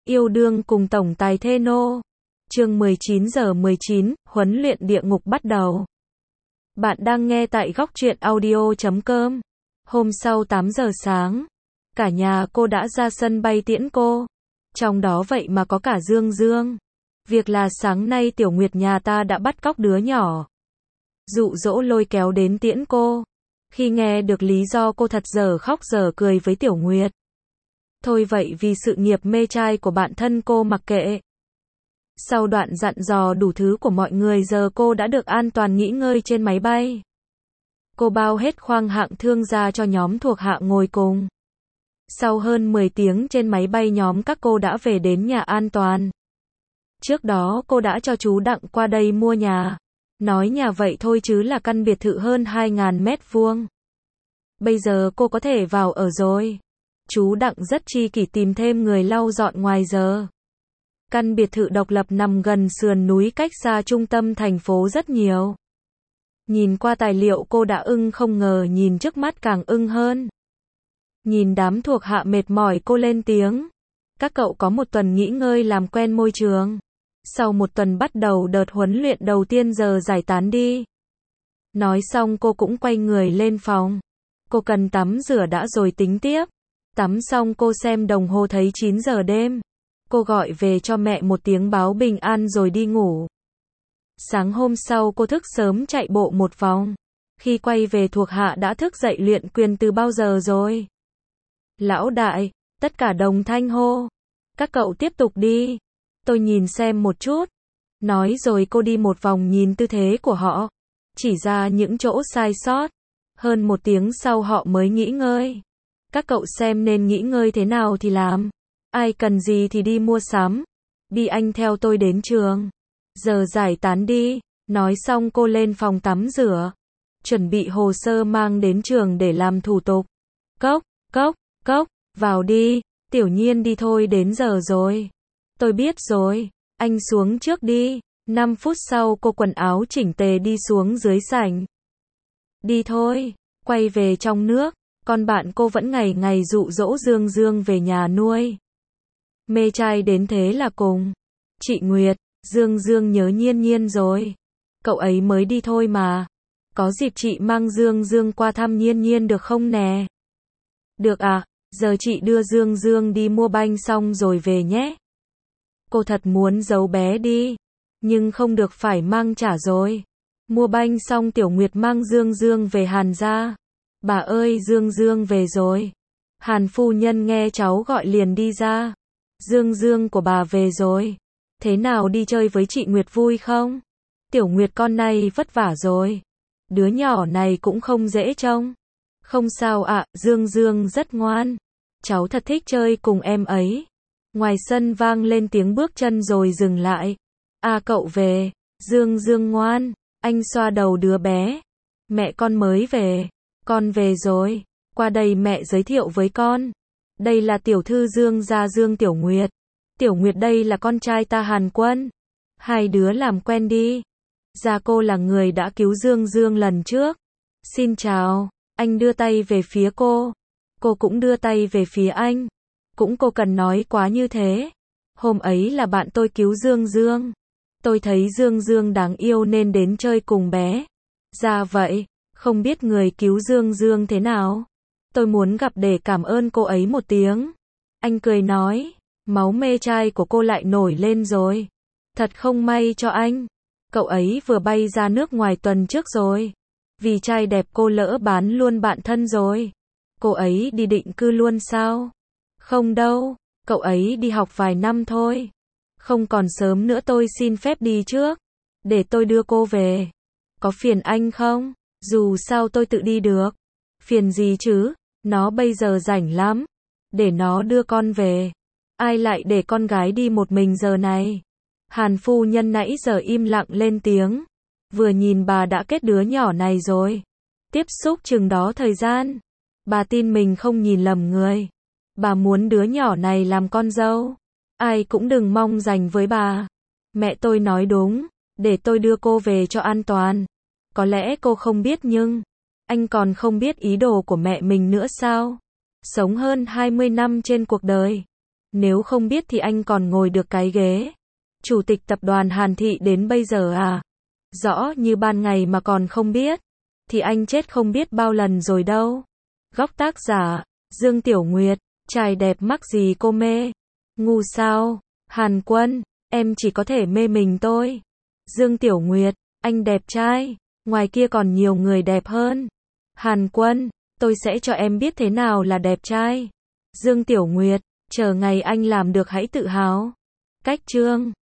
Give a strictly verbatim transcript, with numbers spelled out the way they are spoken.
Yêu đương cùng tổng tài thê nô. Chương mười chín giờ mười chín, huấn luyện địa ngục bắt đầu. Bạn đang nghe tại góc truyện audio chấm com. Hôm sau tám giờ sáng, cả nhà cô đã ra sân bay tiễn cô. Trong đó vậy mà có cả Dương Dương. Việc là sáng nay Tiểu Nguyệt nhà ta đã bắt cóc đứa nhỏ, dụ dỗ lôi kéo đến tiễn cô. Khi nghe được lý do, cô thật dở khóc dở cười với Tiểu Nguyệt. Thôi vậy, vì sự nghiệp mê trai của bạn thân cô mặc kệ. Sau đoạn dặn dò đủ thứ của mọi người, giờ cô đã được an toàn nghỉ ngơi trên máy bay. Cô bao hết khoang hạng thương ra cho nhóm thuộc hạ ngồi cùng. Sau hơn mười tiếng trên máy bay, nhóm các cô đã về đến nhà an toàn. Trước đó cô đã cho chú Đặng qua đây mua nhà. Nói nhà vậy thôi chứ là căn biệt thự hơn hai nghìn mét vuông. Bây giờ cô có thể vào ở rồi. Chú Đặng rất chi kỷ tìm thêm người lau dọn ngoài giờ. Căn biệt thự độc lập nằm gần sườn núi, cách xa trung tâm thành phố rất nhiều. Nhìn qua tài liệu cô đã ưng, không ngờ nhìn trước mắt càng ưng hơn. Nhìn đám thuộc hạ mệt mỏi, cô lên tiếng. Các cậu có một tuần nghỉ ngơi làm quen môi trường. Sau một tuần bắt đầu đợt huấn luyện đầu tiên, giờ giải tán đi. Nói xong cô cũng quay người lên phòng. Cô cần tắm rửa đã rồi tính tiếp. Tắm xong cô xem đồng hồ thấy chín giờ đêm. Cô gọi về cho mẹ một tiếng báo bình an rồi đi ngủ. Sáng hôm sau cô thức sớm chạy bộ một vòng. Khi quay về, thuộc hạ đã thức dậy luyện quyền từ bao giờ rồi. Lão đại, tất cả đồng thanh hô. Các cậu tiếp tục đi. Tôi nhìn xem một chút. Nói rồi cô đi một vòng nhìn tư thế của họ. Chỉ ra những chỗ sai sót. Hơn một tiếng sau họ mới nghỉ ngơi. Các cậu xem nên nghỉ ngơi thế nào thì làm. Ai cần gì thì đi mua sắm. Đi anh theo tôi đến trường. Giờ giải tán đi. Nói xong cô lên phòng tắm rửa. Chuẩn bị hồ sơ mang đến trường để làm thủ tục. Cốc, cốc, cốc, vào đi. Tiểu Nhiên đi thôi, đến giờ rồi. Tôi biết rồi. Anh xuống trước đi. năm phút sau cô quần áo chỉnh tề đi xuống dưới sảnh. Đi thôi. Quay về trong nước. Con bạn cô vẫn ngày ngày dụ dỗ Dương Dương về nhà nuôi. Mê trai đến thế là cùng. Chị Nguyệt, Dương Dương nhớ Nhiên Nhiên rồi. Cậu ấy mới đi thôi mà. Có dịp chị mang Dương Dương qua thăm Nhiên Nhiên được không nè? Được à, giờ chị đưa Dương Dương đi mua banh xong rồi về nhé. Cô thật muốn giấu bé đi. Nhưng không được, phải mang trả rồi. Mua banh xong Tiểu Nguyệt mang Dương Dương về Hàn gia. Bà ơi, Dương Dương về rồi. Hàn phu nhân nghe cháu gọi liền đi ra. Dương Dương của bà về rồi. Thế nào, đi chơi với chị Nguyệt vui không? Tiểu Nguyệt con này vất vả rồi. Đứa nhỏ này cũng không dễ trông. Không sao ạ, Dương Dương rất ngoan. Cháu thật thích chơi cùng em ấy. Ngoài sân vang lên tiếng bước chân rồi dừng lại. À, cậu về. Dương Dương ngoan. Anh xoa đầu đứa bé. Mẹ con mới về. Con về rồi. Qua đây mẹ giới thiệu với con. Đây là tiểu thư Dương gia Dương Tiểu Nguyệt. Tiểu Nguyệt đây là con trai ta Hàn Quân. Hai đứa làm quen đi. Gia cô là người đã cứu Dương Dương lần trước. Xin chào. Anh đưa tay về phía cô. Cô cũng đưa tay về phía anh. Cũng cô cần nói quá như thế. Hôm ấy là bạn tôi cứu Dương Dương. Tôi thấy Dương Dương đáng yêu nên đến chơi cùng bé. Dạ vậy. Không biết người cứu Dương Dương thế nào. Tôi muốn gặp để cảm ơn cô ấy một tiếng. Anh cười nói. Máu mê trai của cô lại nổi lên rồi. Thật không may cho anh. Cậu ấy vừa bay ra nước ngoài tuần trước rồi. Vì trai đẹp cô lỡ bán luôn bạn thân rồi. Cô ấy đi định cư luôn sao? Không đâu. Cậu ấy đi học vài năm thôi. Không còn sớm nữa, tôi xin phép đi trước. Để tôi đưa cô về. Có phiền anh không? Dù sao tôi tự đi được. Phiền gì chứ? Nó bây giờ rảnh lắm. Để nó đưa con về. Ai lại để con gái đi một mình giờ này? Hàn phu nhân nãy giờ im lặng lên tiếng. Vừa nhìn bà đã kết đứa nhỏ này rồi. Tiếp xúc chừng đó thời gian. Bà tin mình không nhìn lầm người. Bà muốn đứa nhỏ này làm con dâu. Ai cũng đừng mong giành với bà. Mẹ tôi nói đúng. Để tôi đưa cô về cho an toàn. Có lẽ cô không biết nhưng anh còn không biết ý đồ của mẹ mình nữa sao? Sống hơn hai mươi năm trên cuộc đời. Nếu không biết thì anh còn ngồi được cái ghế Chủ tịch tập đoàn Hàn Thị đến bây giờ à? Rõ như ban ngày mà còn không biết. Thì anh chết không biết bao lần rồi đâu. Góc tác giả, Dương Tiểu Nguyệt, trai đẹp mắc gì cô mê? Ngu sao? Hàn Quân, em chỉ có thể mê mình tôi. Dương Tiểu Nguyệt, anh đẹp trai, ngoài kia còn nhiều người đẹp hơn. Hàn Quân, tôi sẽ cho em biết thế nào là đẹp trai. Dương Tiểu Nguyệt, chờ ngày anh làm được hãy tự hào. Cách chương